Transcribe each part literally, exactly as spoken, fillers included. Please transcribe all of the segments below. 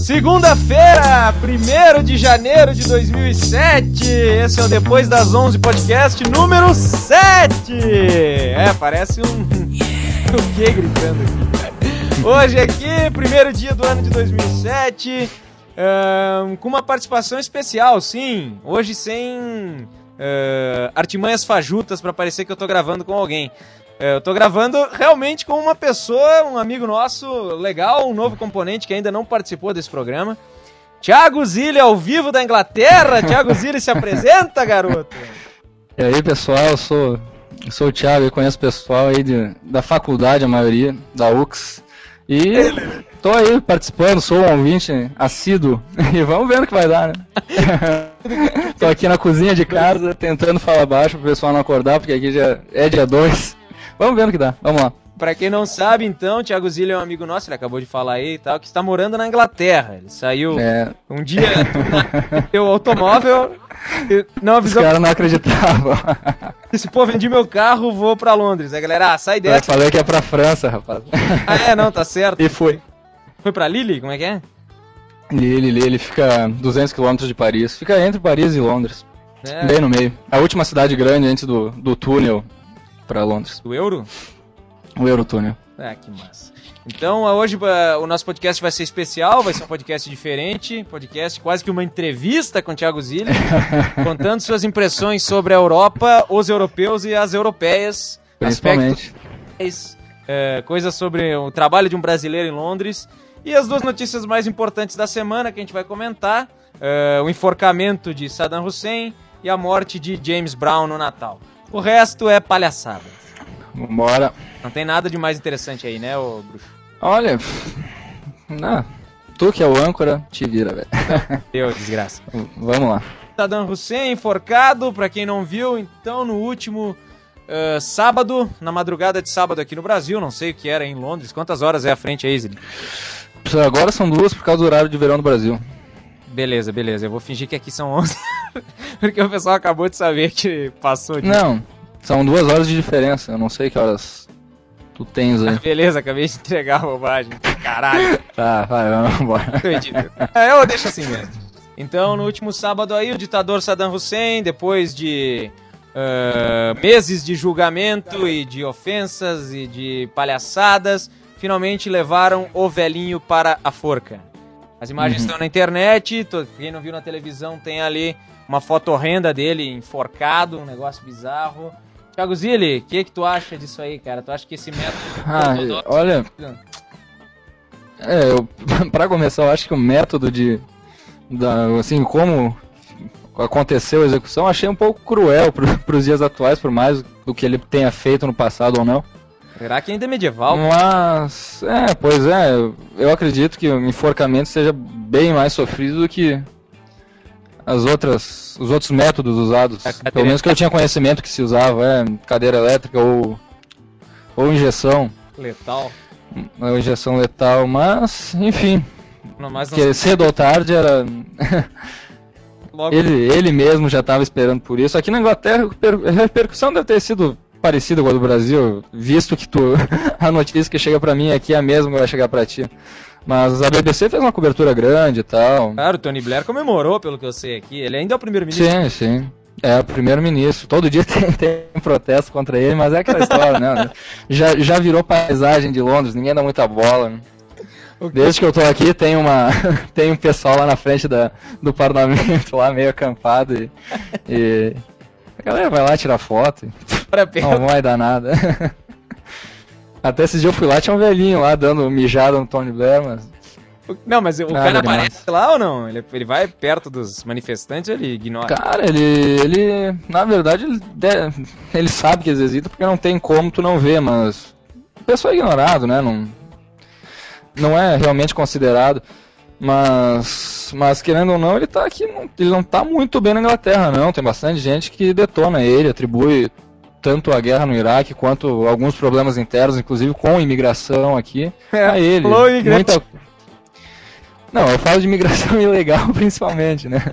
Segunda-feira, primeiro de janeiro de dois mil e sete, esse é o Depois das onze podcast número sete. É, parece um... o quê gritando aqui? Hoje aqui, primeiro dia do ano de dois mil e sete, um, com uma participação especial, sim. Hoje sem uh, artimanhas fajutas pra parecer que eu tô gravando com alguém. Eu tô gravando realmente com uma pessoa, um amigo nosso legal, um novo componente que ainda não participou desse programa. Thiago Zilli, ao vivo da Inglaterra. Thiago Zilli, se apresenta, garoto. E aí, pessoal, eu sou, eu sou o Thiago, eu conheço o pessoal aí de, da faculdade, a maioria, da U X. E tô aí participando, sou um ouvinte assíduo. E vamos ver o que vai dar, né? Tô aqui na cozinha de casa, tentando falar baixo pro pessoal não acordar, porque aqui já é dia dois. Vamos ver no que dá, vamos lá. Pra quem não sabe, então, o Thiago Zilli é um amigo nosso, ele acabou de falar aí e tal, que está morando na Inglaterra. Ele saiu é. um dia do automóvel e não avisou. Os caras não acreditavam. Disse, pô, vendi meu carro, vou pra Londres. Aí, galera, ah, sai dessa. Eu falei que é pra França, rapaz. Ah, é, não, tá certo. E foi. Foi pra Lille? Como é que é? Lille, Lille, fica duzentos quilômetros de Paris. Fica entre Paris e Londres. É. Bem no meio. A última cidade grande antes do, do túnel pra Londres. Do euro? O Eurotúnel. Ah, que massa. Então, hoje uh, o nosso podcast vai ser especial, vai ser um podcast diferente, podcast quase que uma entrevista com o Thiago Zilli, contando suas impressões sobre a Europa, os europeus e as europeias. Principalmente. Aspectos, uh, coisas sobre o trabalho de um brasileiro em Londres e as duas notícias mais importantes da semana que a gente vai comentar, uh, o enforcamento de Saddam Hussein e a morte de James Brown no Natal. O resto é palhaçada. Vambora. Não tem nada de mais interessante aí, né, ô bruxo? Olha, não, tu que é o âncora, te vira, velho. Deu, desgraça. Vamos lá. Saddam Hussein enforcado, pra quem não viu, então no último uh, sábado, na madrugada de sábado aqui no Brasil, não sei o que era em Londres, quantas horas é à frente aí, Zilli? Agora são duas por causa do horário de verão do Brasil. Beleza, beleza, eu vou fingir que aqui são onze, porque o pessoal acabou de saber que passou de... Não, são duas horas de diferença, eu não sei que horas tu tens aí. Beleza, acabei de entregar a bobagem, caralho. Tá, vai, vamos embora. É, eu deixo assim mesmo. Então, no último sábado aí, o ditador Saddam Hussein, depois de uh, meses de julgamento e de ofensas e de palhaçadas, finalmente levaram o velhinho para a forca. As imagens uhum. estão na internet, quem não viu na televisão tem ali uma foto horrenda dele enforcado, um negócio bizarro. Thiago Zilli, o que que tu acha disso aí, cara? Tu acha que esse método... Ah, olha... É, eu, pra começar, eu acho que o método de... Da, assim, como aconteceu a execução, eu achei um pouco cruel pro, pros dias atuais, por mais do que ele tenha feito no passado ou não. Será que ainda é medieval? Mas, é, pois é, eu acredito que o enforcamento seja bem mais sofrido do que as outras, os outros métodos usados. Pelo menos que eu tinha conhecimento que se usava, é, cadeira elétrica ou, ou injeção. Letal. Ou injeção letal, mas, enfim, não, mas não que cedo ou tarde era... Logo... ele, ele mesmo já estava esperando por isso. Aqui na Inglaterra a repercussão deve ter sido parecida com a do Brasil, visto que tu, a notícia que chega pra mim aqui é a mesma que vai chegar pra ti. Mas a B B C fez uma cobertura grande e tal. Claro, o Tony Blair comemorou, pelo que eu sei aqui. Ele ainda é o primeiro-ministro. Sim, sim. É o primeiro-ministro. Todo dia tem, tem um protesto contra ele, mas é aquela história, né? Já, já virou paisagem de Londres, ninguém dá muita bola, né? Desde que eu tô aqui, tem, uma, tem um pessoal lá na frente da, do parlamento, lá meio acampado. E, e a galera vai lá tirar foto. Não vai dar nada. Até esse dia eu fui lá, tinha um velhinho lá dando mijada no Tony Blair, mas... Não, mas o cara aparece lá ou não? Ele, ele vai perto dos manifestantes ou ele ignora? Cara, ele, ele na verdade, ele, ele sabe que eles existem porque não tem como tu não ver, mas o pessoal é ignorado, né? Não, não é realmente considerado, mas, mas querendo ou não, ele tá aqui, ele não tá muito bem na Inglaterra, não. Tem bastante gente que detona ele, atribui tanto a guerra no Iraque quanto alguns problemas internos, inclusive com imigração aqui, é, a ele. Muita... Não, eu falo de imigração ilegal principalmente, né?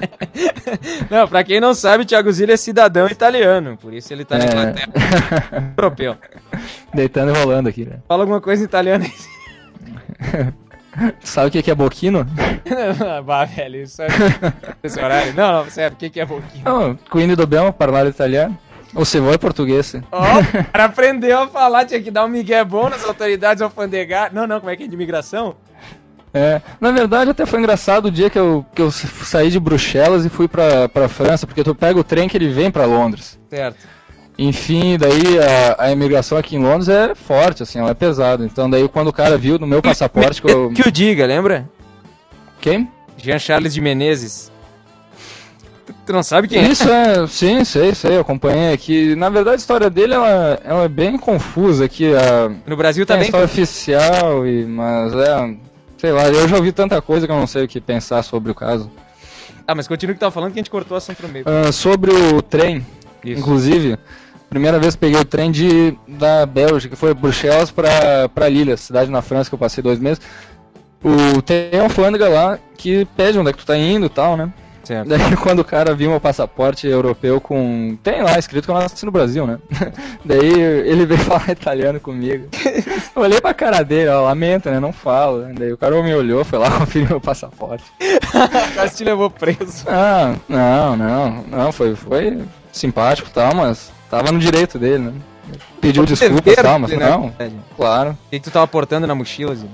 Não, pra quem não sabe, o Thiago Zilli é cidadão italiano, por isso ele tá na Inglaterra. Europeu. Deitando e rolando aqui, né? Fala alguma coisa em italiano aí. Sabe o que que é boquino? Bah, velho, isso é esse horário. Não, não, sério, o que que é boquino? Não, quindi dobbiamo parlare italiano. Ou se voi português. Ó, o cara aprendeu a falar, tinha que dar um migué bom nas autoridades alfandegárias. Não, não, como é que é de imigração? É, na verdade até foi engraçado o dia que eu, que eu saí de Bruxelas e fui pra, pra França, porque tu pega o trem que ele vem pra Londres. Certo. Enfim, daí a, a imigração aqui em Londres é forte, assim, ela é pesada. Então daí quando o cara viu no meu passaporte que eu... Que o diga, lembra? Quem? Jean Charles de Menezes. Tu, tu não sabe quem é? Isso é, sim, sei, sei, eu acompanhei aqui. Na verdade a história dele, ela, ela é bem confusa aqui. A, No Brasil tá tem a bem... história oficial, e, mas é... Sei lá, eu já ouvi tanta coisa que eu não sei o que pensar sobre o caso. Ah, mas continua o que tava falando que a gente cortou o assunto no meio. Uh, sobre o trem, Isso. inclusive, primeira vez que peguei o trem de, da Bélgica, que foi Bruxelas pra, pra Lille, cidade na França que eu passei dois meses. O, tem uma alfândega lá que pede onde é que tu tá indo e tal, né? Certo. Daí quando o cara viu meu passaporte europeu com... Tem lá escrito que eu nasci no Brasil, né? Daí ele veio falar italiano comigo. Eu olhei pra cara dele, ó, lamenta, né? Não falo. Daí o cara me olhou, foi lá conferir meu passaporte. O cara te levou preso. Ah, não, não, não, foi, foi simpático e tal, mas tava no direito dele, né? Pediu desculpas e tal, mas não, claro. O que tu tava portando na mochila, Zino?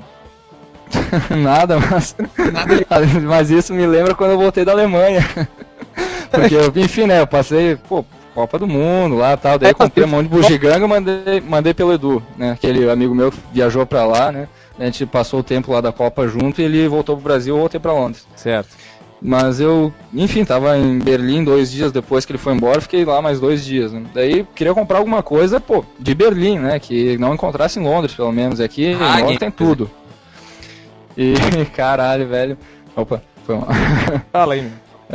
Nada, mas... Nada. Mas isso me lembra quando eu voltei da Alemanha. Porque, eu, enfim, né, eu passei, pô, Copa do Mundo lá e tal, daí eu comprei um monte de bugiganga e mandei, mandei pelo Edu, né, aquele amigo meu que viajou pra lá, né, a gente passou o tempo lá da Copa junto e ele voltou pro Brasil e eu voltei pra Londres. Certo. Mas eu, enfim, tava em Berlim dois dias depois que ele foi embora, fiquei lá mais dois dias, né? Daí queria comprar alguma coisa, pô, de Berlim, né, que não encontrasse em Londres, pelo menos, e aqui Ah, em Londres tem tudo. E, caralho, velho. Opa, foi mal. Fala aí, meu.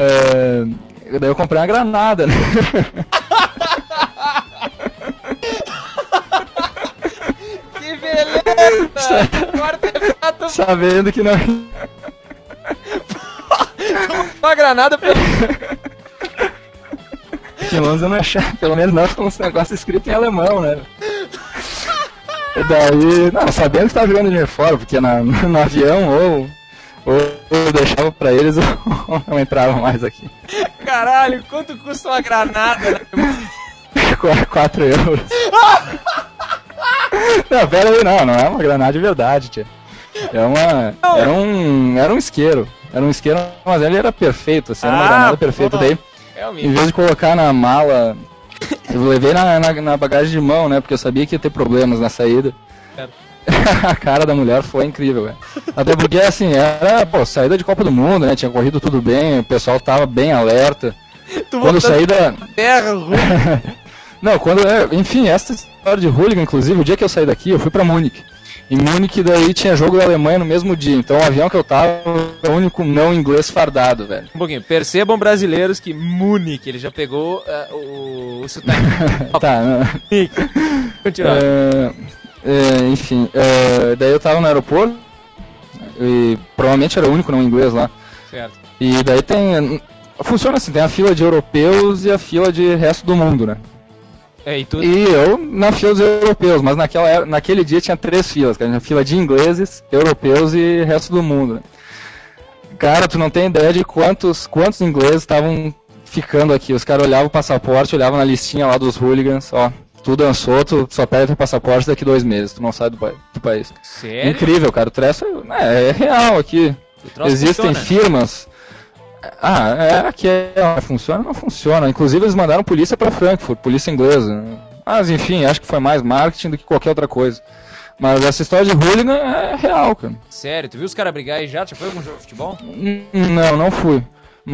É, daí eu comprei uma granada, né? Que beleza! Quarto Sabendo que não... uma granada pelo... Que em Londres eu não achava, pelo menos não com esse negócio escrito em alemão, né? E daí, não, sabendo que tava jogando dinheiro fora, porque na, no avião ou, ou eu deixava pra eles ou não entrava mais aqui. Caralho, quanto custa uma granada? quatro euros. Não, pera aí, não, não é uma granada de verdade, tia. É uma, era um, era um isqueiro, era um isqueiro, mas ele era perfeito, assim, era uma Ah, granada perfeita. pô, Daí, realmente. em vez de colocar na mala, eu levei na, na, na bagagem de mão, né, porque eu sabia que ia ter problemas na saída. É. A cara da mulher foi incrível, velho. Até porque, assim, era, pô, saída de Copa do Mundo, né, tinha corrido tudo bem, o pessoal tava bem alerta. Tu Quando eu saí da... terra, ruim. Não, quando, enfim, essa história de hooligan, inclusive, o dia que eu saí daqui, eu fui pra Munique. Em Munique, daí tinha jogo da Alemanha no mesmo dia. Então o avião que eu tava era o único não inglês fardado, velho. Um pouquinho. Percebam, brasileiros, que Munique, ele já pegou uh, o, o sotaque. Tá, não. Continua. É, é, enfim, é, daí eu tava no aeroporto e provavelmente era o único não inglês lá. Certo. E daí tem... Funciona assim, tem a fila de europeus e a fila de resto do mundo, né? É, e tu... E eu na fila dos europeus, mas naquela, era- naquele dia tinha três filas, cara. Tinha fila de ingleses, europeus e resto do mundo, né? Cara, tu não tem ideia de quantos, quantos ingleses estavam ficando aqui. Os caras olhavam o passaporte, olhavam na listinha lá dos hooligans, ó. Tu dançou, tu só perde teu passaporte daqui dois meses, tu não sai do, pa- do país. Sério? Incrível, cara. O troço é, é real aqui. O troço Existem funciona. firmas. Ah, é, aqui é, funciona, não funciona. Inclusive eles mandaram polícia pra Frankfurt, polícia inglesa. Mas enfim, acho que foi mais marketing do que qualquer outra coisa. Mas essa história de hooligan é real, cara. Sério, tu viu os caras brigar aí já? Já foi algum jogo de futebol? Hum, Não, não fui.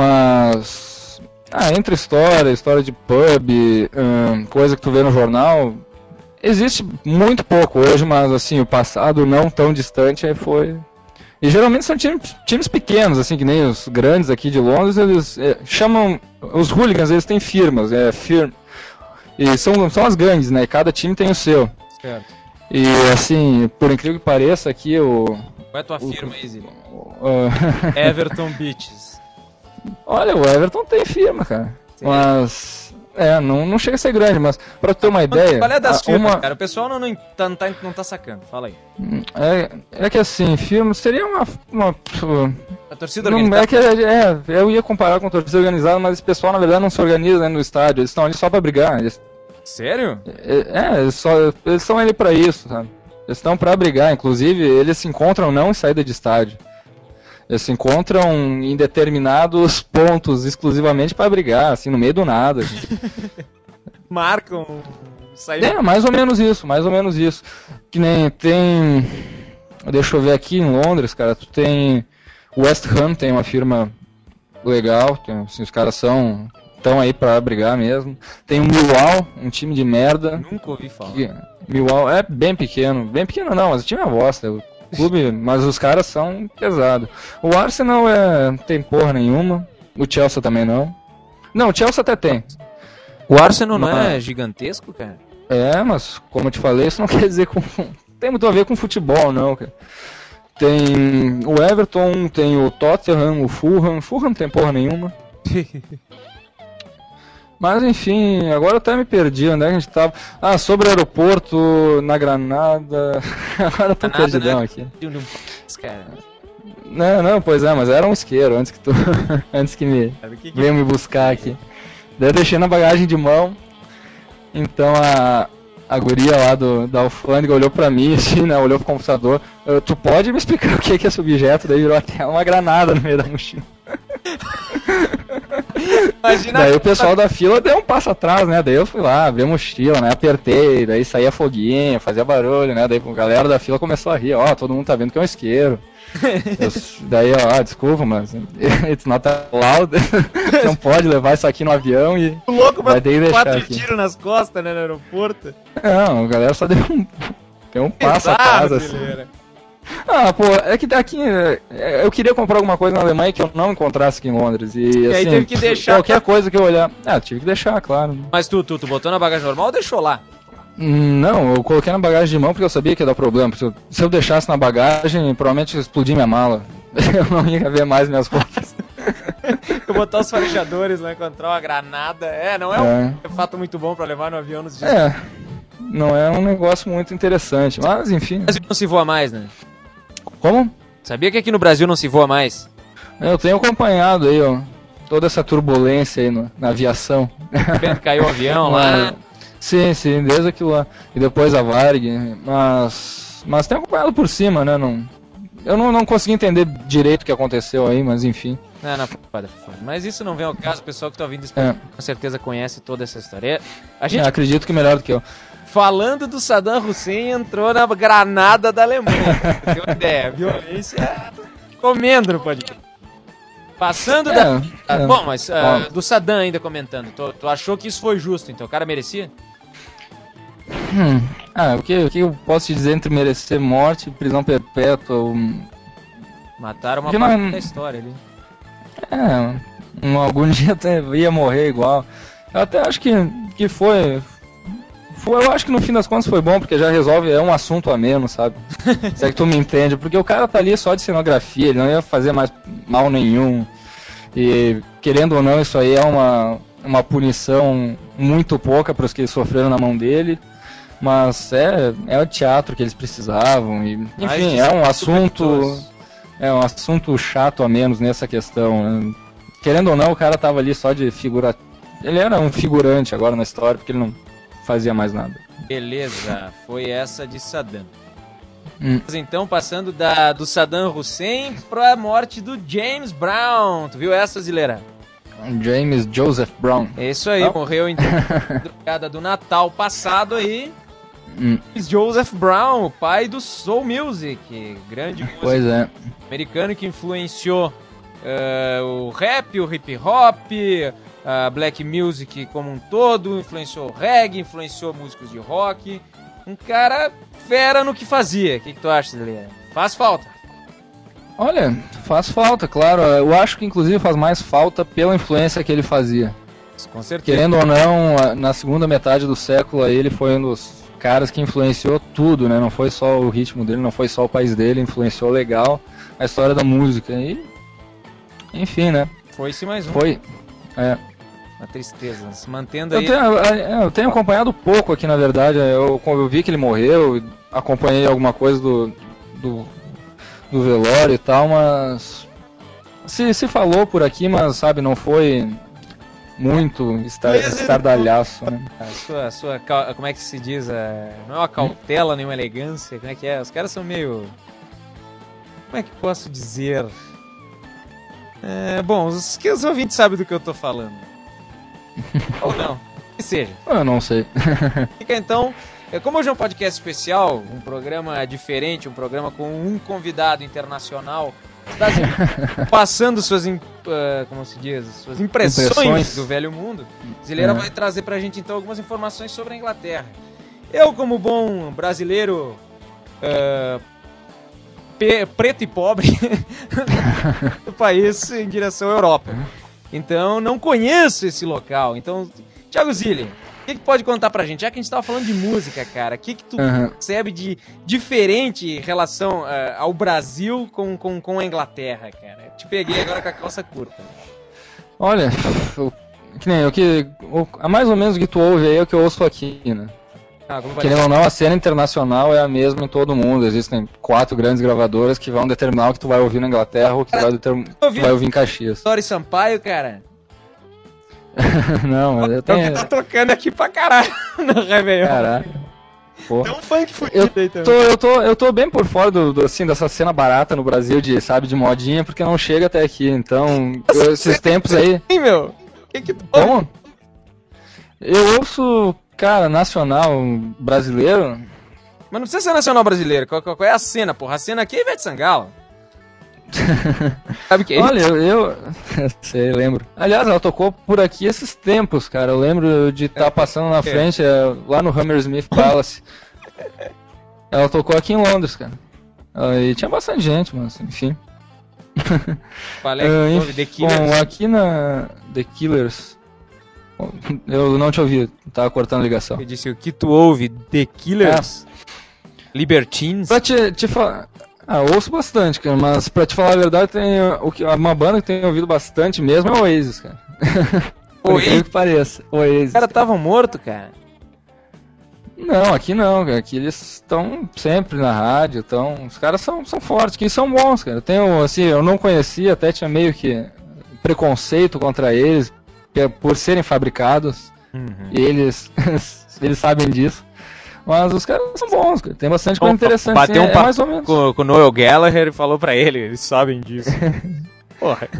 Mas. Ah, entre história, história de pub, hum, coisa que tu vê no jornal. Existe muito pouco hoje, mas assim, o passado não tão distante aí foi. E geralmente são times, times pequenos, assim, que nem os grandes aqui de Londres, eles é, chamam. Os hooligans, eles têm firmas, é firma. E são, são as grandes, né? E cada time tem o seu. Certo. E assim, por incrível que pareça, aqui o. Qual é a tua firma aí, Zilli? o- Everton Beaches. Olha, o Everton tem firma, cara. Sério? Mas. É, não, não chega a ser grande, mas pra ter uma ideia... Qual é das a- firmas, uma, cara? O pessoal não, não, tá, não, tá, não tá sacando. Fala aí. é, é que assim, filme seria uma... uma A torcida não, organizada. é que é, é, eu ia comparar com torcida organizada, mas esse pessoal na verdade não se organiza, né, no estádio, eles estão ali só pra brigar. Eles, Sério? é, é, eles só, eles estão ali pra isso, sabe? Eles estão pra brigar, inclusive eles se encontram não em saída de estádio. Eles se encontram em determinados pontos exclusivamente pra brigar, assim, no meio do nada. Assim. Marcam. Saída. É, mais ou menos isso, mais ou menos isso. Que nem tem... Deixa eu ver aqui em Londres, cara, tu tem... West Ham tem uma firma legal, tem, assim, os caras são... Estão aí pra brigar mesmo. Tem o Millwall, um time de merda. Nunca ouvi falar. Que, Millwall é bem pequeno. Bem pequeno não, mas o time é bosta. O clube, mas os caras são pesados. O Arsenal é, não tem porra nenhuma. O Chelsea também não. Não, o Chelsea até tem. O Arsenal não Mas- é gigantesco, cara? É, mas como eu te falei, isso não quer dizer com... Tem muito a ver com futebol, não, cara. Tem o Everton, tem o Tottenham, o Fulham. Fulham não tem porra nenhuma. Mas enfim, agora eu até me perdi, onde é que a gente tava? Ah, sobre o aeroporto na Granada. Agora eu tô Nada, perdidão né? aqui. Cara, Não, não, pois é, mas era um isqueiro antes que tu. antes que me sabe o que que... veio me buscar aqui. Daí eu deixei na bagagem de mão. Então a. A guria lá do, da alfândega olhou pra mim, assim, né? Olhou pro computador. "Eu- Tu pode me explicar o que que é esse objeto?" Daí virou até uma granada no meio da mochila. Imagina Daí o pessoal da fila deu um passo atrás, né? Daí eu fui lá, abri a mochila, né? Apertei, daí saía foguinho, fazia barulho, né? Daí a galera da fila começou a rir, ó, todo mundo tá vendo que é um isqueiro. Eu, daí, ó, desculpa, mas it's not allowed. Não pode levar isso aqui no avião e o louco vai pra ter que deixar quatro aqui. tiros nas costas, né, no aeroporto. Não, a galera só deu um, deu um passo atrás, assim. Brasileira. Ah, pô, é que aqui é, eu queria comprar alguma coisa na Alemanha que eu não encontrasse aqui em Londres. E, E aí assim, teve que deixar qualquer pra- coisa que eu olhar. Ah, tive que deixar, claro. Mas tu, tu, tu botou na bagagem normal ou deixou lá? Hum, Não, eu coloquei na bagagem de mão porque eu sabia que ia dar problema. Se eu, se eu deixasse na bagagem, provavelmente ia explodir minha mala. Eu não ia ver mais minhas roupas. Eu botar os farejadores lá, encontrar uma granada. É, não é, É. um fato muito bom pra levar no avião nos dias. É, não é um negócio muito interessante, mas enfim. Mas não se voa mais, né? Como? Sabia que aqui no Brasil não se voa mais? Eu tenho acompanhado aí, ó, toda essa turbulência aí no- na aviação. Caiu o avião lá. Sim, sim, desde aquilo lá. E depois a Varg, mas. Mas tenho acompanhado por cima, né? Não, eu não, não consegui entender direito o que aconteceu aí, mas enfim. Não, não, foda, foda. Mas isso não vem ao caso, o pessoal que tá ouvindo isso É. com certeza conhece toda essa história. A Eu gente, acredito que melhor do que eu. falando do Saddam Hussein, entrou na granada da Alemanha. Pra ter uma ideia, violência comendo no podcast. Passando da... É, Ah, é. bom, mas ah, Ó. do Saddam ainda comentando, tu, tu achou que isso foi justo, então o cara merecia? Hum. Ah, o que, o que eu posso te dizer entre merecer morte, prisão perpétua, um, Mataram uma Que parte não- da história ali. é, um, algum dia até ia morrer igual. Eu até acho que, que foi, foi. Eu acho que no fim das contas foi bom, porque já resolve, é um assunto a menos, sabe? Se é que tu me entende, porque o cara tá ali só de cenografia, ele não ia fazer mais mal nenhum. E querendo ou não, isso aí é uma, uma punição muito pouca para os que sofreram na mão dele. Mas é, é o teatro que eles precisavam. E, Mais enfim, de é um cento assunto. pessoas. É um assunto chato a menos nessa questão, né? Querendo ou não, o cara tava ali só de figura. Ele era um figurante agora na história, porque ele não fazia mais nada. Beleza, foi essa de Saddam. Hum. Mas então, passando da, do Saddam Hussein pra morte do James Brown. Tu viu essa, Zileira? James Joseph Brown. É isso aí, Não. morreu em madrugada do Natal passado aí. Hum. Joseph Brown, o pai do Soul Music, grande músico Pois é. americano que influenciou eh, o rap, o hip hop, a black music como um todo, influenciou o reggae, influenciou músicos de rock. Um cara fera no que fazia. O que, que tu acha, Leandro? Faz falta. Olha, faz falta, claro. Eu acho que inclusive faz mais falta pela influência que ele fazia. Com certeza. Querendo ou não, a- na segunda metade do século aí, ele foi um dos caras que influenciou tudo, né? Não foi só o ritmo dele, não foi só o país dele, influenciou legal a história da música. E, enfim, né? Foi-se mais um. Foi. É. Uma tristeza, se mantendo Eu aí... tenho, eu tenho acompanhado pouco aqui, na verdade. Eu, eu vi que ele morreu, acompanhei alguma coisa do, do, do velório e tal, mas... Se, se falou por aqui, mas, sabe, não foi muito estar, estardalhaço, né? A sua, a sua, como é que se diz? É, não é uma cautela, nem uma elegância, como é que é? Os caras são meio... Como é que posso dizer? É, bom, os, os ouvintes sabem do que eu tô falando. Ou não, que seja. Eu não sei. Fica então, como hoje é um podcast especial, um programa diferente, um programa com um convidado internacional, passando suas, uh, como se diz, suas impressões, impressões do velho mundo, Zileira é. vai trazer pra gente então algumas informações sobre a Inglaterra. Eu, como bom brasileiro uh, pe- preto e pobre do país em direção à Europa, então não conheço esse local. Então, Thiago Zilli, o que, que pode contar pra gente? Já que a gente tava falando de música, cara, o que, que tu uhum. percebe de diferente em relação uh, ao Brasil com, com, com a Inglaterra, cara? Eu te peguei agora com a calça curta. Olha, o, que nem o que. O, a mais ou menos o que tu ouve aí é o que eu ouço aqui, né? Ah, querendo ou não, a cena internacional é a mesma em todo mundo. Existem quatro grandes gravadoras que vão determinar o que tu vai ouvir na Inglaterra ou o que tu vai, determ... tu vai ouvir em Caxias. Tori Sampaio, cara. Não, mas eu tenho... Tá tocando aqui pra caralho no Réveillon. Caralho. Porra. É um funk fudido aí também. Tô, eu, tô, eu tô bem por fora do, do, assim, dessa cena barata no Brasil, de, sabe, de modinha, porque não chega até aqui. Então, eu, esses tempos aí... Sim, meu. Que que tu... Como? Eu ouço, cara, nacional brasileiro... Mas não precisa ser nacional brasileiro. Qual, qual, qual é a cena, porra? A cena aqui é Ivete Sangalo. Sabe que é? Olha, eu, eu sei, lembro. Aliás, ela tocou por aqui esses tempos, cara. Eu lembro de estar tá passando na frente, é, lá no Hammersmith Palace. Ela tocou aqui em Londres, cara. E tinha bastante gente, mas enfim. Falei que uh, The Killers. Bom, aqui na The Killers. Eu não te ouvi, tava cortando a ligação. Eu disse o que tu ouve, The Killers? É. Libertines? Pra te, te falar. Ah, eu ouço bastante, cara, mas pra te falar a verdade, tem o que, uma banda que tem ouvido bastante mesmo é o Oasis, cara. Oasis? que pareça, Oasis. Os caras estavam mortos, cara? Não, aqui não, cara. Aqui eles estão sempre na rádio, tão... os caras são, são fortes, que são bons, cara. Eu tenho, assim, eu não conhecia, até tinha meio que preconceito contra eles, por serem fabricados, uhum. e eles, eles sabem disso. Mas os caras são bons, cara. Tem bastante coisa interessante. Bateu assim, um papo é mais ou menos. Com, com o Noel Gallagher e falou pra ele, eles sabem disso. Porra.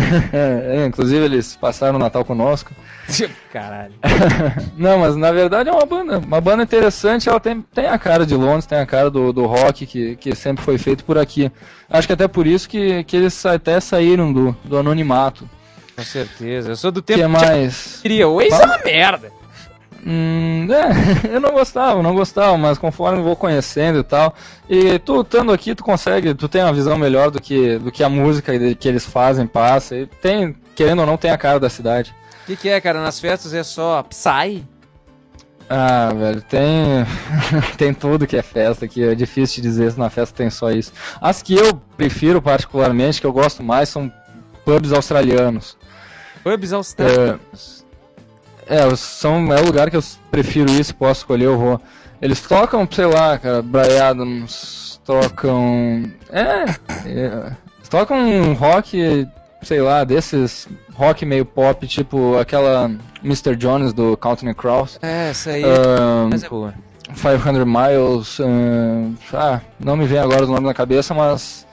É, inclusive eles passaram o Natal conosco. Caralho. Não, mas na verdade é uma banda, uma banda interessante. Ela tem, tem a cara de Londres, tem a cara do, do rock que, que sempre foi feito por aqui. Acho que até por isso que, que eles até saíram do, do anonimato. Com certeza. Eu sou do tempo que, que mais... queria. O Ace é uma merda. Hum, é, eu não gostava, não gostava, mas conforme eu vou conhecendo e tal, e tu estando aqui, tu consegue, tu tem uma visão melhor do que, do que a música que eles fazem, passa, e tem, querendo ou não, tem a cara da cidade. O que, que é, cara? Nas festas é só Psy? Ah, velho, tem tem tudo que é festa aqui, é difícil de dizer se na festa tem só isso. As que eu prefiro particularmente, que eu gosto mais, são pubs australianos. Pubs australianos? É, É, são, é o lugar que eu prefiro ir, se posso escolher, eu vou. Eles tocam, sei lá, cara, Bryan Adams, tocam... É, é, tocam um rock, sei lá, desses rock meio pop, tipo aquela mister Jones do Counting Crows. É, essa aí, um, mas é boa. quinhentos Miles, um, ah, não me vem agora o nome na cabeça, mas...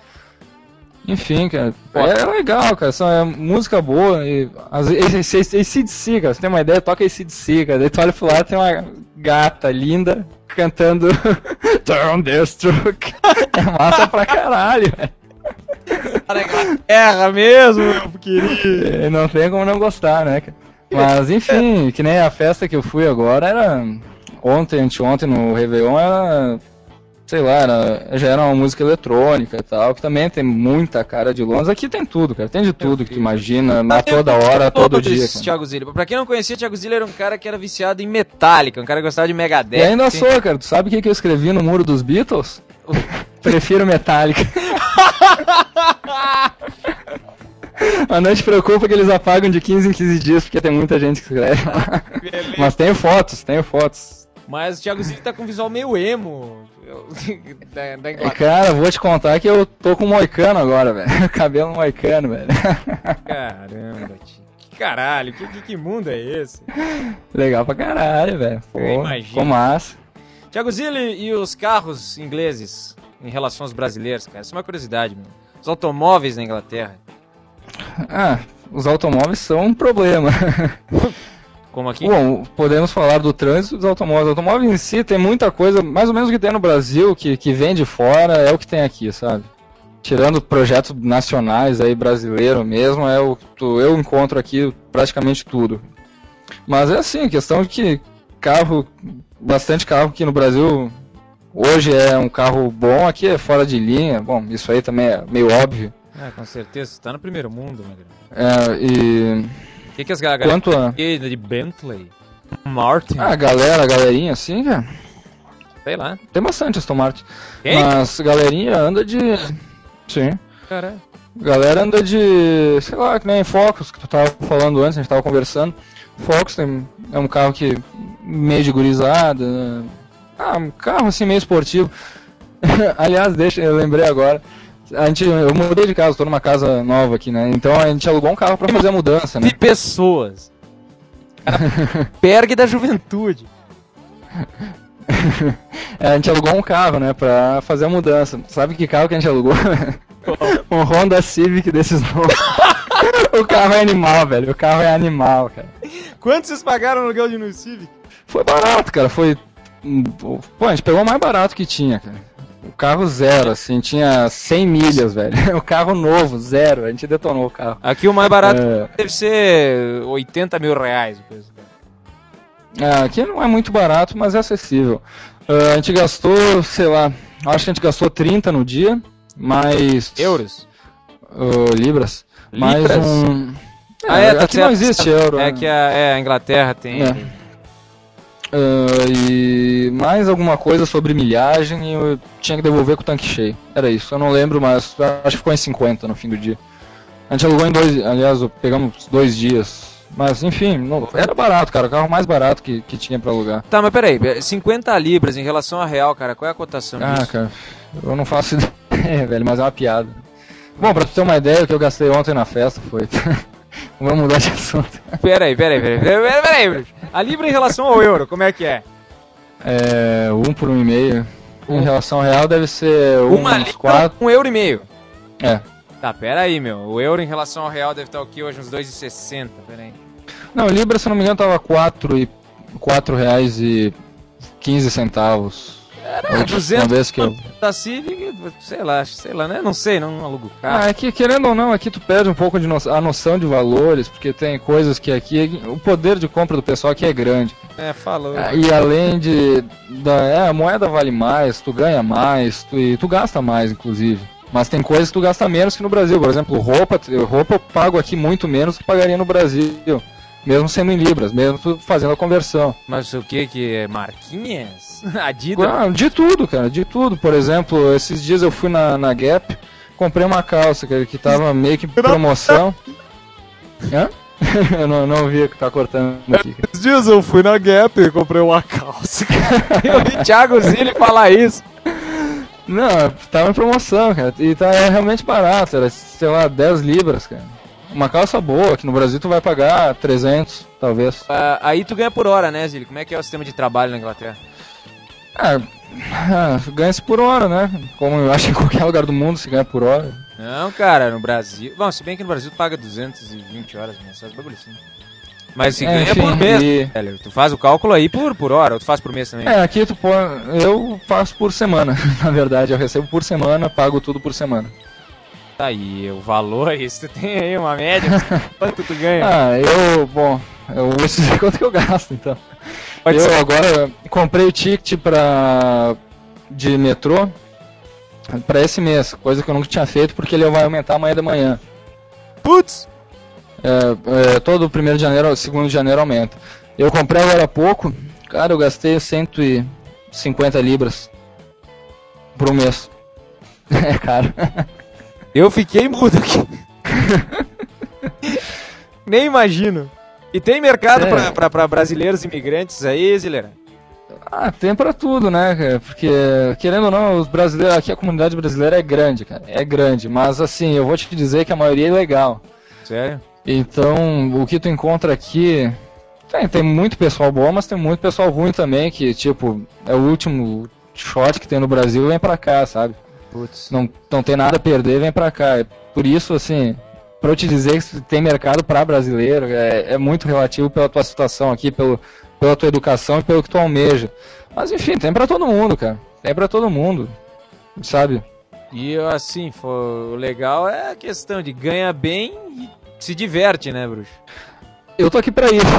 Enfim, cara, é legal, cara, só é música boa e às vezes A C D C, cara, você tem uma ideia, toca A C D C, cara, daí tu olha pro lado tem uma gata linda cantando Thunderstruck, é massa pra caralho, velho. Para Inglaterra mesmo, meu querido. Não tem como não gostar, né, cara. Mas enfim, que nem a festa que eu fui agora era ontem, anteontem no Réveillon, era... Sei lá, era, já era uma música eletrônica e tal, que também tem muita cara de Londres. Aqui tem tudo, cara, tem de tudo que tu imagina, na toda hora, todo dia. Cara. Thiago Zilli. Pra quem não conhecia, Thiago Zilli era um cara que era viciado em Metallica, um cara que gostava de Megadeth. E ainda sou, cara, tu sabe o que, que eu escrevi no muro dos Beatles? Prefiro Metallica. Mas não te preocupa que eles apagam de quinze em quinze dias, porque tem muita gente que escreve. Mas tenho fotos, tenho fotos. Mas o Thiago Zilli tá com um visual meio emo. da, da Inglaterra. Cara, vou te contar que eu tô com moicano agora, velho. Cabelo moicano, velho. Caramba, tio. Que caralho, que, que, que mundo é esse? Legal pra caralho, velho. Pô, ficou massa. Thiago Zilli e os carros ingleses em relação aos brasileiros, cara. Isso é uma curiosidade, meu. Os automóveis na Inglaterra. Ah, os automóveis são um problema. Como aqui? Bom, podemos falar do trânsito dos automóveis. O automóvel em si tem muita coisa, mais ou menos o que tem no Brasil, que, que vem de fora, é o que tem aqui, sabe? Tirando projetos nacionais aí, brasileiro mesmo, é o que eu encontro aqui praticamente tudo. Mas é assim, questão de que carro, bastante carro aqui no Brasil, hoje é um carro bom, aqui é fora de linha. Bom, isso aí também é meio óbvio. É, com certeza, você tá no primeiro mundo, meu Deus. É, e... O que, que as galera Quanto a... de Bentley, Martin? Ah, a galera, a galerinha assim, cara. Sei lá. Tem bastante Aston Martin. Quem? Mas a galerinha anda de... Sim. Caralho. Galera anda de... Sei lá, que nem Focus, que tu tava falando antes, a gente tava conversando. Focus tem, é um carro que... Meio de gurizada. Né? Ah, um carro assim meio esportivo. Aliás, deixa, eu lembrei agora. A gente, eu mudei de casa, tô numa casa nova aqui, né? Então a gente alugou um carro pra fazer a mudança, né? De pessoas. Pergue da juventude. É, a gente alugou um carro, né? Pra fazer a mudança. Sabe que carro que a gente alugou? Um Honda Civic desses novos. O carro é animal, velho. O carro é animal, cara. Quanto vocês pagaram no aluguel de um Civic? Foi barato, cara. Foi... Pô, a gente pegou o mais barato que tinha, cara. O carro zero, assim, tinha cem milhas, velho. O carro novo, zero, a gente detonou o carro. Aqui o mais barato é... deve ser oitenta mil reais. É, aqui não é muito barato, mas é acessível. Uh, a gente gastou, sei lá, acho que a gente gastou trinta no dia, mais... Euros? Uh, libras. Mais Libras? um... É, ah, é, tá aqui certo. não existe euro. É né? que a, é, a Inglaterra tem... É. Uh, e mais alguma coisa sobre milhagem e eu tinha que devolver com o tanque cheio. Era isso, eu não lembro, mas acho que ficou em cinquenta no fim do dia. A gente alugou em dois, aliás, pegamos dois dias. Mas enfim, não, era barato, cara, o carro mais barato que, que tinha pra alugar. Tá, mas peraí, cinquenta libras em relação a real, cara, qual é a cotação Ah, disso? cara, eu não faço ideia, velho, mas é uma piada. Bom, pra tu ter uma ideia, o que eu gastei ontem na festa foi... Vamos mudar de assunto. Peraí, peraí, peraí, peraí, peraí, peraí. A libra em relação ao euro, como é que é? É, um por um e meio. Em relação ao real deve ser Uma uns libra, quatro. um euro e meio. É. Tá, peraí, meu. O euro em relação ao real deve estar o quê hoje? Uns dois e sessenta, peraí. Não, Libra, se eu não me engano, tava quatro e quatro reais e quinze centavos. Era duzentos uma vez que eu... da Civic, sei lá, sei lá, né? Não sei, não alugo carro. Ah, é que querendo ou não, aqui tu perde um pouco de no... a noção de valores, porque tem coisas que aqui, o poder de compra do pessoal aqui é grande. É, falou. Ah, e além de, da, é, a moeda vale mais, tu ganha mais, tu, e tu gasta mais, inclusive. Mas tem coisas que tu gasta menos que no Brasil, por exemplo, roupa, roupa eu pago aqui muito menos do que pagaria no Brasil. Mesmo sendo em libras, mesmo tu fazendo a conversão. Mas o que que é? Marquinhas? Adidas? Ah, de tudo, cara, de tudo. Por exemplo, esses dias eu fui na, na Gap, comprei uma calça que, que tava meio que em promoção. Hã? Eu não, não vi que tá cortando aqui. Esses dias eu fui na Gap e comprei uma calça. Eu vi Thiago Zilli falar isso. Não, tava em promoção, cara, e tá realmente barato, era, sei lá, dez libras, cara. Uma calça boa, aqui no Brasil tu vai pagar trezentos, talvez. Ah, aí tu ganha por hora, né, Zilli? Como é que é o sistema de trabalho na Inglaterra? Ah, ah, ganha-se por hora, né? Como eu acho que em qualquer lugar do mundo se ganha por hora. Não, cara, no Brasil... Bom, se bem que no Brasil tu paga duzentas e vinte horas, né? Essas bagulho assim. Mas se É, ganha enfim, por mês, e- velho. Tu faz o cálculo aí por, por hora, ou tu faz por mês também? É, aqui tu pode. Eu faço por semana, na verdade. Eu recebo por semana, pago tudo por semana. Tá aí, o valor, isso tu tem aí uma média, quanto tu ganha? Ah, eu. Bom, eu vou dizer quanto que eu gasto, então. Pode eu ser. agora comprei o ticket pra. De metrô pra esse mês, coisa que eu nunca tinha feito porque ele vai aumentar amanhã de manhã. Putz! É, é, todo primeiro de janeiro, segundo de janeiro aumenta. Eu comprei agora há pouco, cara, eu gastei cento e cinquenta libras por um mês. É caro. Eu fiquei mudo aqui. Nem imagino. E tem mercado É. pra, pra, pra brasileiros imigrantes aí, Zileira? Ah, tem pra tudo, né, cara? Porque, querendo ou não, os brasileiros, aqui a comunidade brasileira é grande, cara. É grande, mas assim, eu vou te dizer que a maioria é legal. Sério? Então, o que tu encontra aqui... Tem, tem muito pessoal bom, mas tem muito pessoal ruim também, que, tipo, é o último shot que tem no Brasil, vem pra cá, sabe? Putz. Não, não tem nada a perder, vem pra cá. Por isso, assim, pra eu te dizer que tem mercado pra brasileiro, é, é muito relativo pela tua situação aqui, pelo, pela tua educação e pelo que tu almeja. Mas, enfim, tem pra todo mundo, cara. Tem pra todo mundo, sabe? E assim, o legal é a questão de ganha bem e se diverte, né, bruxo? Eu tô aqui pra isso.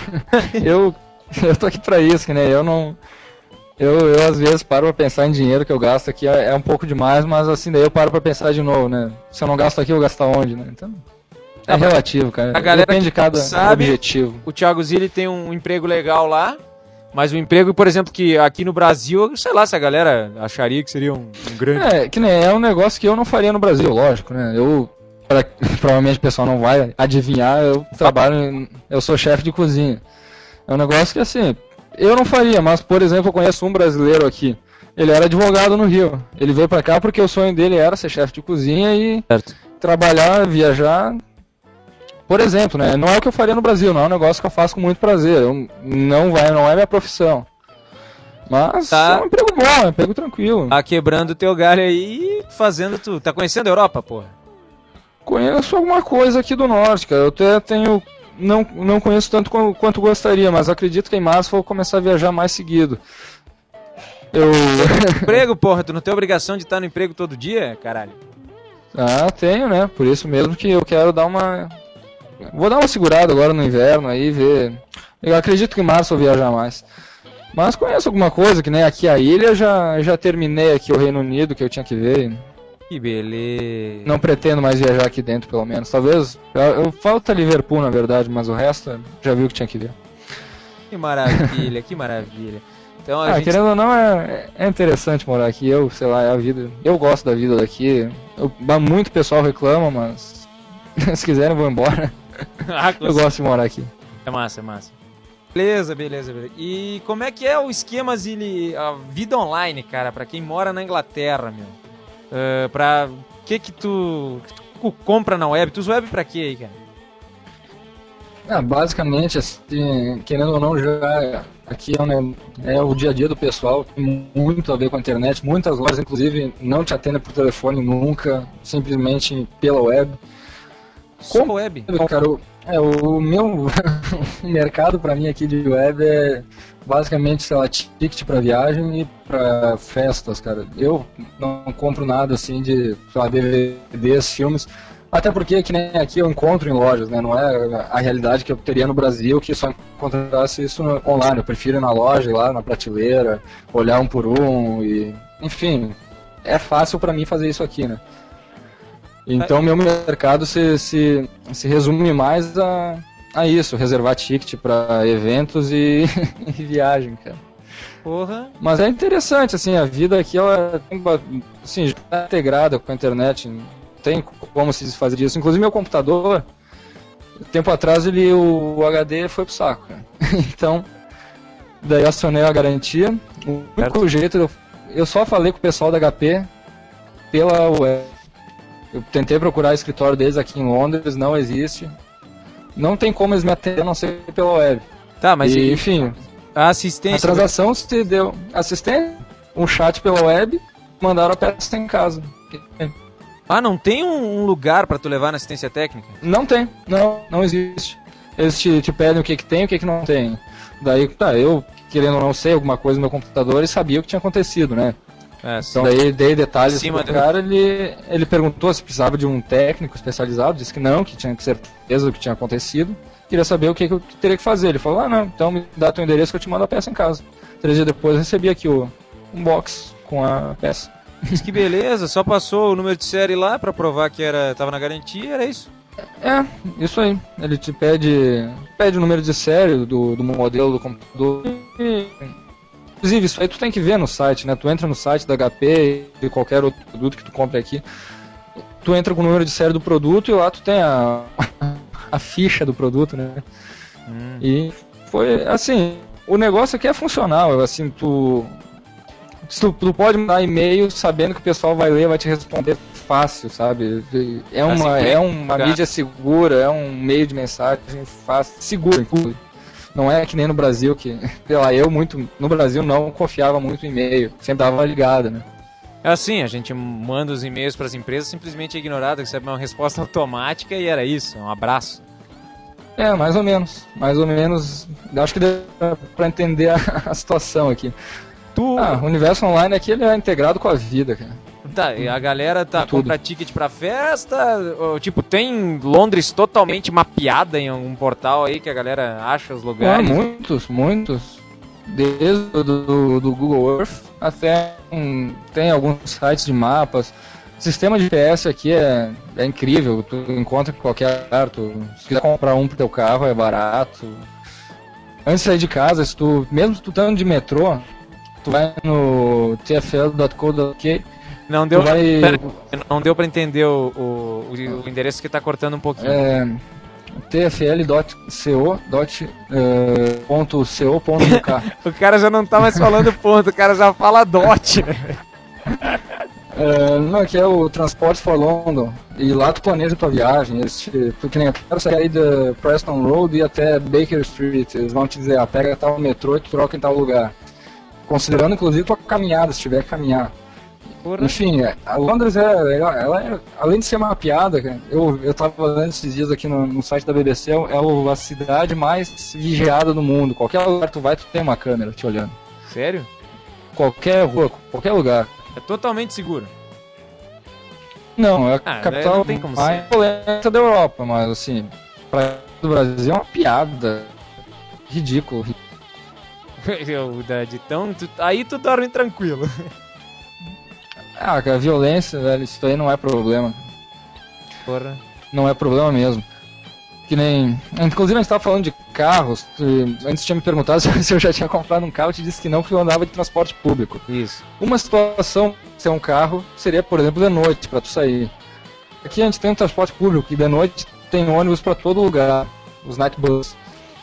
eu, eu tô aqui pra isso, né? Eu não... Eu, eu às vezes paro pra pensar em dinheiro que eu gasto aqui, é, é um pouco demais, mas assim, daí eu paro pra pensar de novo, né? Se eu não gasto aqui, eu gasto onde, né? Então, é Ah, relativo, cara. a galera Depende de cada sabe, objetivo. O Thiago Zilli tem um emprego legal lá, mas o emprego, por exemplo, que aqui no Brasil, sei lá se a galera acharia que seria um, um grande... É, que nem é um negócio que eu não faria no Brasil, lógico, né? Eu, pra, provavelmente o pessoal não vai adivinhar, eu trabalho, em, eu sou chefe de cozinha. É um negócio que assim... Eu não faria, mas, por exemplo, eu conheço um brasileiro aqui. Ele era advogado no Rio. Ele veio pra cá porque o sonho dele era ser chefe de cozinha e Certo. trabalhar, viajar. Por exemplo, né? Não é o que eu faria no Brasil, não é um negócio que eu faço com muito prazer. Eu, não, vai, não é minha profissão. Mas Tá. é um emprego bom, é um emprego tranquilo. Tá quebrando o teu galho aí e fazendo tu. Tá conhecendo a Europa, porra? Conheço alguma coisa aqui do norte, cara. Eu até tenho... Não, não conheço tanto qu- quanto gostaria, mas acredito que em março vou começar a viajar mais seguido. Eu... Emprego, porra, tu não tem obrigação de estar no emprego todo dia, caralho? ah, tenho, né? Por isso mesmo que eu quero dar uma... Vou dar uma segurada agora no inverno aí, ver... Eu acredito que em março eu vou viajar mais. Mas conheço alguma coisa, que nem aqui a ilha, já, já terminei aqui o Reino Unido, que eu tinha que ver. Que beleza. Não pretendo mais viajar aqui dentro, pelo menos. Talvez... Eu, eu falta Liverpool, na verdade, mas o resto já vi o que tinha que ver. Que maravilha, que maravilha. Então a Ah, gente... querendo ou não, é, é interessante morar aqui. Eu, sei lá, é a vida. Eu gosto da vida daqui. Eu, muito pessoal reclama, mas se quiserem, eu vou embora. Ah, Eu gosto de morar aqui. É massa, é massa. Beleza, beleza, beleza. E como é que é o esquema, Zili, a vida online, cara, pra quem mora na Inglaterra, meu? Uh, pra... O que que tu, que tu compra na web? Tu usa web pra quê aí, cara? Ah, basicamente, assim, querendo ou não, já aqui é, um, é o dia a dia do pessoal, tem muito a ver com a internet. Muitas lojas, inclusive, não te atendem por telefone nunca, simplesmente pela web. Só Como? web? Cara, o, é, o meu mercado pra mim aqui de web é basicamente, sei lá, ticket pra viagem e pra festas, cara. Eu não compro nada assim de, sei lá, D V Ds, filmes. Até porque, que nem aqui eu encontro em lojas, né? Não é a realidade que eu teria no Brasil, que só encontrasse isso no, online. Eu prefiro ir na loja, ir lá na prateleira, olhar um por um e... Enfim, é fácil pra mim fazer isso aqui, né? Então, meu mercado se, se, se resume mais a, a isso, reservar ticket pra eventos e, e viagem, cara. Porra. Mas é interessante, assim, a vida aqui, ela tem, assim, já tá integrada com a internet, não tem como se desfazer disso. Inclusive, meu computador, tempo atrás, ele, o H D foi pro saco, cara. Então, daí eu acionei a garantia. O único jeito, eu, eu só falei com o pessoal da H P pela web. Eu tentei procurar o escritório deles aqui em Londres, não existe. Não tem como eles me atender, a não ser pela web. Tá, mas e, e, enfim, a assistência... a transação se deu assistente, um chat pela web, mandaram a peça em casa. Ah, não tem um, um lugar pra tu levar na assistência técnica? Não tem, não, não existe. Eles te, te pedem o que que tem e o que que não tem. Daí, tá, eu, querendo ou não, sei alguma coisa no meu computador e sabia o que tinha acontecido, né? É, Então daí dei detalhes Cima pro do- cara, ele, ele perguntou se precisava de um técnico especializado, disse que não, que tinha que certeza do que tinha acontecido. Queria saber o que, que eu teria que fazer. Ele falou, ah não, então me dá teu endereço que eu te mando a peça em casa. Três dias depois eu recebi aqui o, um box com a peça. Mas que beleza, só passou o número de série lá pra provar que era, tava na garantia, era isso? É, isso aí. Ele te pede, pede o número de série do, do modelo do computador. E, inclusive, isso aí tu tem que ver no site, né? Tu entra no site da H P e de qualquer outro produto que tu compre aqui. tu entra com o número de série do produto e lá tu tem a, a ficha do produto, né? Hum. E foi, assim, o negócio aqui é funcional, assim, tu, tu, tu pode mandar e-mail sabendo que o pessoal vai ler, vai te responder fácil, sabe? É uma, assim, é uma mídia segura, é um meio de mensagem fácil, seguro, inclusive. Não é que nem no Brasil, que, sei lá, eu muito, no Brasil não confiava muito em e-mail, sempre dava uma ligada, né? É assim, a gente manda os e-mails para as empresas, simplesmente é ignorado, recebe uma resposta automática e era isso, um abraço. É, mais ou menos, mais ou menos, acho que deu pra entender a, a situação aqui. Tu... Ah, o universo online aqui ele é integrado com a vida, cara. Tá, e a galera tá compra ticket pra festa, ou, tipo, tem Londres totalmente mapeada em algum portal aí que a galera acha os lugares? Ah, muitos, muitos. Desde o do, do Google Earth até um, tem alguns sites de mapas. O sistema de G P S aqui é, é incrível, tu encontra em qualquer lugar, tu, se quiser comprar um pro teu carro é barato. Antes de sair de casa, se tu, mesmo se tu estando de metrô, tu vai no t f l ponto co ponto u k. Não deu, vai... pera, não deu pra entender o, o, o endereço que tá cortando um pouquinho. É... t f l ponto co ponto u k. O cara já não tá mais falando ponto, o cara já fala dot. É, não, aqui é o Transport for London. E lá tu planeja tua viagem. Eles te, tu que nem eu quero sair da Preston Road e até Baker Street. Eles vão te dizer, ah, pega tal metrô e tu troca em tal lugar. Considerando inclusive tua caminhada, se tiver que caminhar. Porra. Enfim, a Londres é, ela é, além de ser mapeada, cara, eu, eu tava olhando esses dias aqui no, no site da B B C, é a cidade mais vigiada do mundo. Qualquer lugar que tu vai, tu tem uma câmera te olhando. Sério? Qualquer rua, qualquer lugar. É totalmente seguro? Não, é a ah, capital não tem como mais violenta da Europa, mas assim, pra do Brasil é uma piada. Ridículo. De tão, tu, aí tu dorme tranquilo. Ah, cara, violência, velho, isso aí não é problema. Porra. Não é problema mesmo. Que nem... Inclusive a gente tava falando de carros, antes tinha me perguntado se eu já tinha comprado um carro, eu te disse que não, porque eu andava de transporte público. Isso. Uma situação de ser um carro seria, por exemplo, de noite, pra tu sair. Aqui a gente tem um transporte público, e de noite tem ônibus pra todo lugar, os night bus.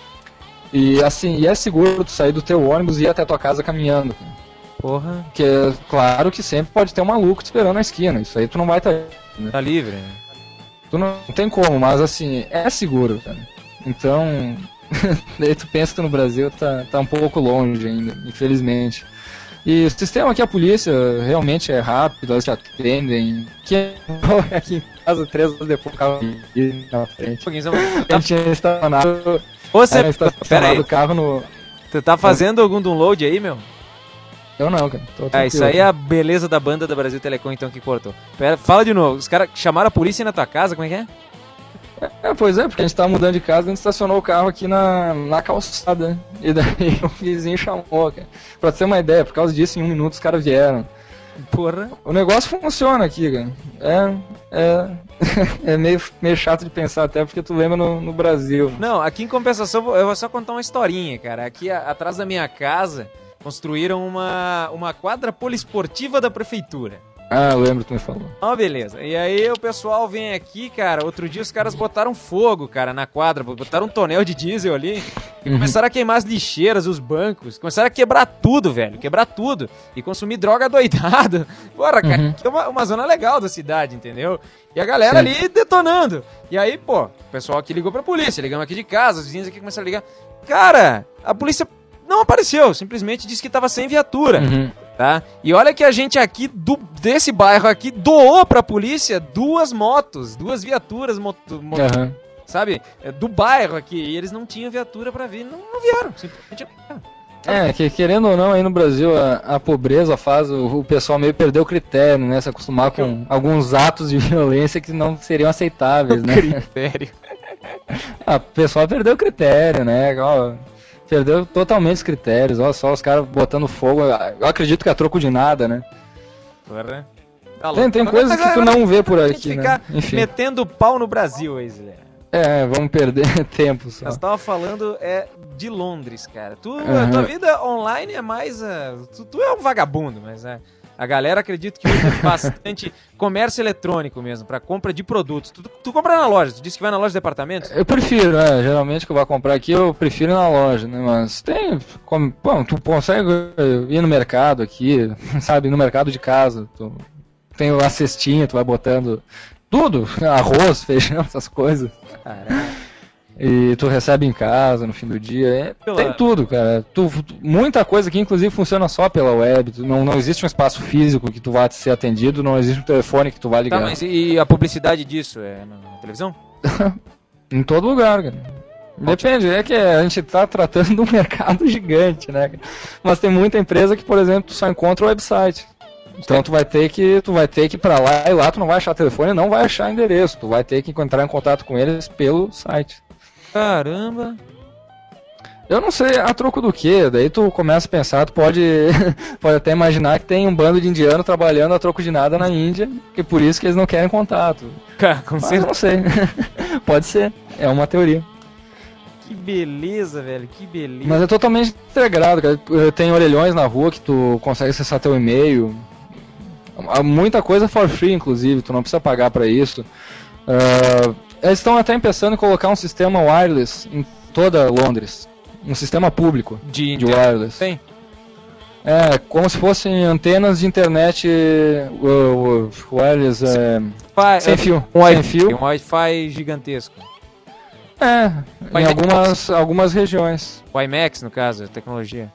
E assim, e é seguro tu sair do teu ônibus e ir até a tua casa caminhando. Porra. Que é claro que sempre pode ter um maluco te esperando na esquina, isso aí tu não vai estar... Né? Tá livre, né? Tu não, não tem como, mas assim, é seguro, cara. Então, daí tu pensa que no Brasil tá, tá um pouco longe ainda, infelizmente. E o sistema aqui, a polícia, realmente é rápido, elas te atendem. Que aqui em casa, três horas depois, o carro na frente. A gente tinha estacionado, Você... estacionado o carro no... Tu tá fazendo algum download aí, meu? Eu não, cara. Tô ah, isso aí é a beleza da banda da Brasil Telecom, então, que cortou. Pera, fala de novo. Os caras chamaram a polícia na tua casa, como é que é? É, pois é, porque a gente tava mudando de casa, a gente estacionou o carro aqui na, na calçada, né? E daí o vizinho chamou, cara. Pra ter uma ideia, por causa disso, em um minuto os caras vieram. Porra. O negócio funciona aqui, cara. É, é, é meio, meio chato de pensar até, porque tu lembra no, no Brasil. Não, aqui em compensação, eu vou só contar uma historinha, cara. Aqui a, atrás da minha casa... construíram uma, uma quadra poliesportiva da prefeitura. Ah, eu lembro que tu me falou. Ah, beleza. E aí o pessoal vem aqui, cara, outro dia os caras botaram fogo, cara, na quadra, botaram um tonel de diesel ali e uhum. começaram a queimar as lixeiras, os bancos, começaram a quebrar tudo, velho, quebrar tudo e consumir droga doidado. Porra, cara, uhum. que é uma, uma zona legal da cidade, entendeu? E a galera Sim. ali detonando. E aí, pô, o pessoal aqui ligou pra polícia, ligamos aqui de casa, os vizinhos aqui começaram a ligar. Cara, a polícia... não apareceu, simplesmente disse que estava sem viatura, uhum. tá? E olha que a gente aqui, do, desse bairro aqui, doou pra polícia duas motos, duas viaturas, moto, moto, uhum. sabe? Do bairro aqui, e eles não tinham viatura pra vir, não, não vieram, simplesmente não vieram. É, que querendo ou não, aí no Brasil a, a pobreza faz o, o pessoal meio perder o critério, né? Se acostumar com eu... alguns atos de violência que não seriam aceitáveis, o né? Critério. Ah, o pessoal perdeu o critério, né? Ó, perdeu totalmente os critérios, olha só os caras botando fogo. Eu acredito que é troco de nada, né? Porra. Tá tem tem coisas que tu não vê por aqui, né? Enfim. Metendo pau no Brasil, Wesley. É, vamos perder tempo só. Nós tava falando é, de Londres, cara. Tu, uhum. A tua vida online é mais... Uh, tu, tu é um vagabundo, mas... Uh, A galera acredita que usa bastante comércio eletrônico mesmo, pra compra de produtos. Tu, tu compra na loja, tu disse que vai na loja de departamentos? Eu prefiro, né? Geralmente que eu vou comprar aqui, eu prefiro ir na loja, né? Mas tem, como, bom, tu consegue ir no mercado aqui, sabe? No mercado de casa, tu tem a cestinha, tu vai botando tudo, arroz, feijão, essas coisas. Caramba. E tu recebe em casa no fim do dia. É, Pela... Tem tudo, cara. Tu, tu, muita coisa que inclusive funciona só pela web. Tu, não, não existe um espaço físico que tu vá ser atendido, não existe um telefone que tu vá ligar. Tá, mas e a publicidade disso? É na televisão? Em todo lugar, cara. Depende, é que a gente tá tratando de um mercado gigante, né? Mas tem muita empresa que, por exemplo, tu só encontra o website. Então tu vai ter que tu vai ter que ir pra lá e lá tu não vai achar telefone, não vai achar endereço. Tu vai ter que entrar em contato com eles pelo site. Caramba! Eu não sei a troco do que, daí tu começa a pensar, tu pode, pode até imaginar que tem um bando de indiano trabalhando a troco de nada na Índia, e por isso que eles não querem contato. Cara, com Mas certeza. não sei, pode ser, é uma teoria. Que beleza, velho, que beleza. Mas é totalmente integrado, cara. Tem orelhões na rua que tu consegue acessar teu e-mail, muita coisa for free, inclusive, tu não precisa pagar pra isso. Uh, eles estão até pensando em colocar um sistema wireless em toda Londres. Um sistema público de, de wireless. Tem? É, como se fossem antenas de internet uh, uh, wireless é, Wi- sem é, fio. Um sem Wi-Fi, fio. um Wi-Fi gigantesco. É, Wi-Fi em algumas, algumas regiões. WiMAX, no caso, a tecnologia.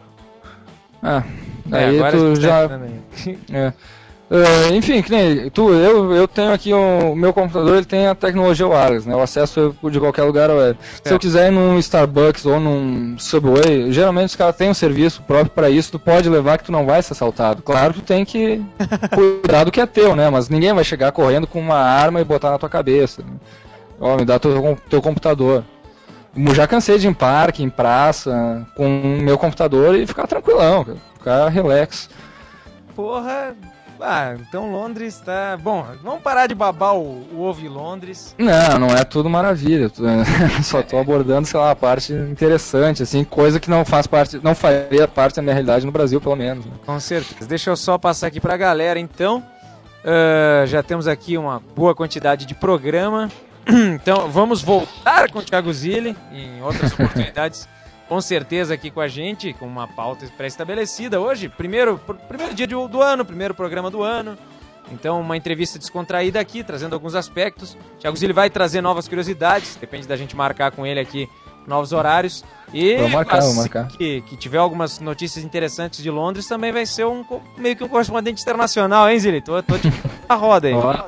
Ah, É, aí agora a tu gente tá já... entrando aí. É. Uh, enfim, que nem tu, eu, eu tenho aqui o, o meu computador, ele tem a tecnologia wireless, né? O acesso de qualquer lugar ao web. Se eu quiser ir num Starbucks ou num Subway, geralmente os caras têm um serviço próprio para isso, tu pode levar que tu não vai ser assaltado. Claro que tu tem que cuidar do que é teu, né? Mas ninguém vai chegar correndo com uma arma e botar na tua cabeça. Né? Ó, me dá teu, teu computador. Eu já cansei de ir em parque, em praça, com o meu computador e ficar tranquilão, cara. Ficar relax. Porra... Ah, então Londres tá... Bom, vamos parar de babar o, o ovo em Londres. Não, não é tudo maravilha. Só tô abordando, sei lá, a parte interessante, assim, coisa que não faz parte, não faria parte da minha realidade no Brasil, pelo menos. Né? Com certeza. Deixa eu só passar aqui pra galera, então. Uh, já temos aqui uma boa quantidade de programa. Então, vamos voltar com o Thiago Zilli em outras oportunidades. Com certeza aqui com a gente, com uma pauta pré-estabelecida hoje. Primeiro, pr- primeiro dia do, do ano, primeiro programa do ano. Então, uma entrevista descontraída aqui, trazendo alguns aspectos. Thiago Zilli vai trazer novas curiosidades, depende da gente marcar com ele aqui novos horários. E vamos marcar, assim vamos marcar. Que, que tiver algumas notícias interessantes de Londres, também vai ser um meio que um correspondente internacional, hein, Zilli? Tô, tô de na roda aí. Ó.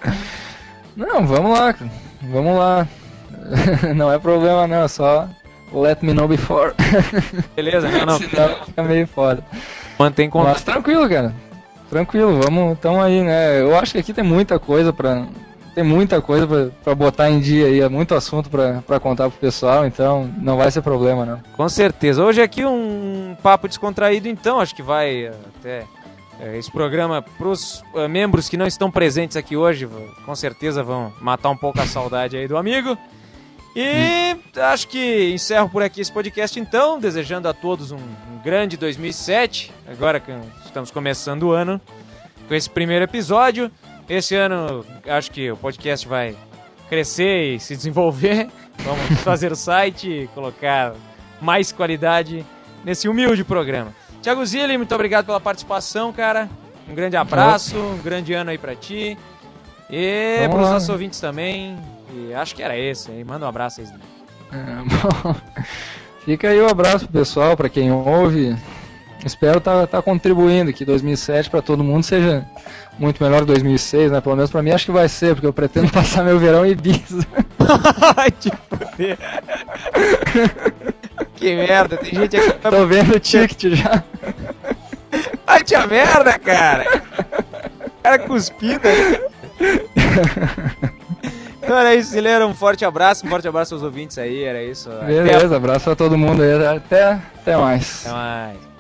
Não, vamos lá, cara. Vamos lá. Não é problema não, é só... Let me know before. Beleza, não, não. Senão fica meio fora. Mantém contato. Mas tranquilo, cara. Tranquilo, vamos, tamo aí, né? Eu acho que aqui tem muita coisa pra... Tem muita coisa pra, pra botar em dia aí, é muito assunto pra, pra contar pro pessoal, então não vai ser problema, não. Com certeza. Hoje aqui um papo descontraído, então, acho que vai até... É, esse programa pros uh, membros que não estão presentes aqui hoje, com certeza vão matar um pouco a saudade aí do amigo. E acho que encerro por aqui esse podcast então, desejando a todos um, um grande dois mil e sete, agora que estamos começando o ano, com esse primeiro episódio. Esse ano acho que o podcast vai crescer e se desenvolver, vamos fazer o site, colocar mais qualidade nesse humilde programa. Thiago Zilli, muito obrigado pela participação, cara, um grande abraço, um grande ano aí pra ti, e para os nossos ouvintes também. E acho que era esse aí. Manda um abraço aí. É, bom, fica aí o um abraço pro pessoal, pra quem ouve. Espero estar tá, tá contribuindo que dois mil e sete pra todo mundo seja muito melhor que dois mil e seis, né? Pelo menos pra mim acho que vai ser, porque eu pretendo passar meu verão em Ibiza. Ai, te fuder. Que merda, tem gente aqui... Tô vendo o ticket já. Ai, tinha merda, cara. Cara cuspido aí. Então era isso, Zileiro, um forte abraço, um forte abraço aos ouvintes aí, era isso. Beleza, até a... abraço a todo mundo aí, até, até mais. Até mais.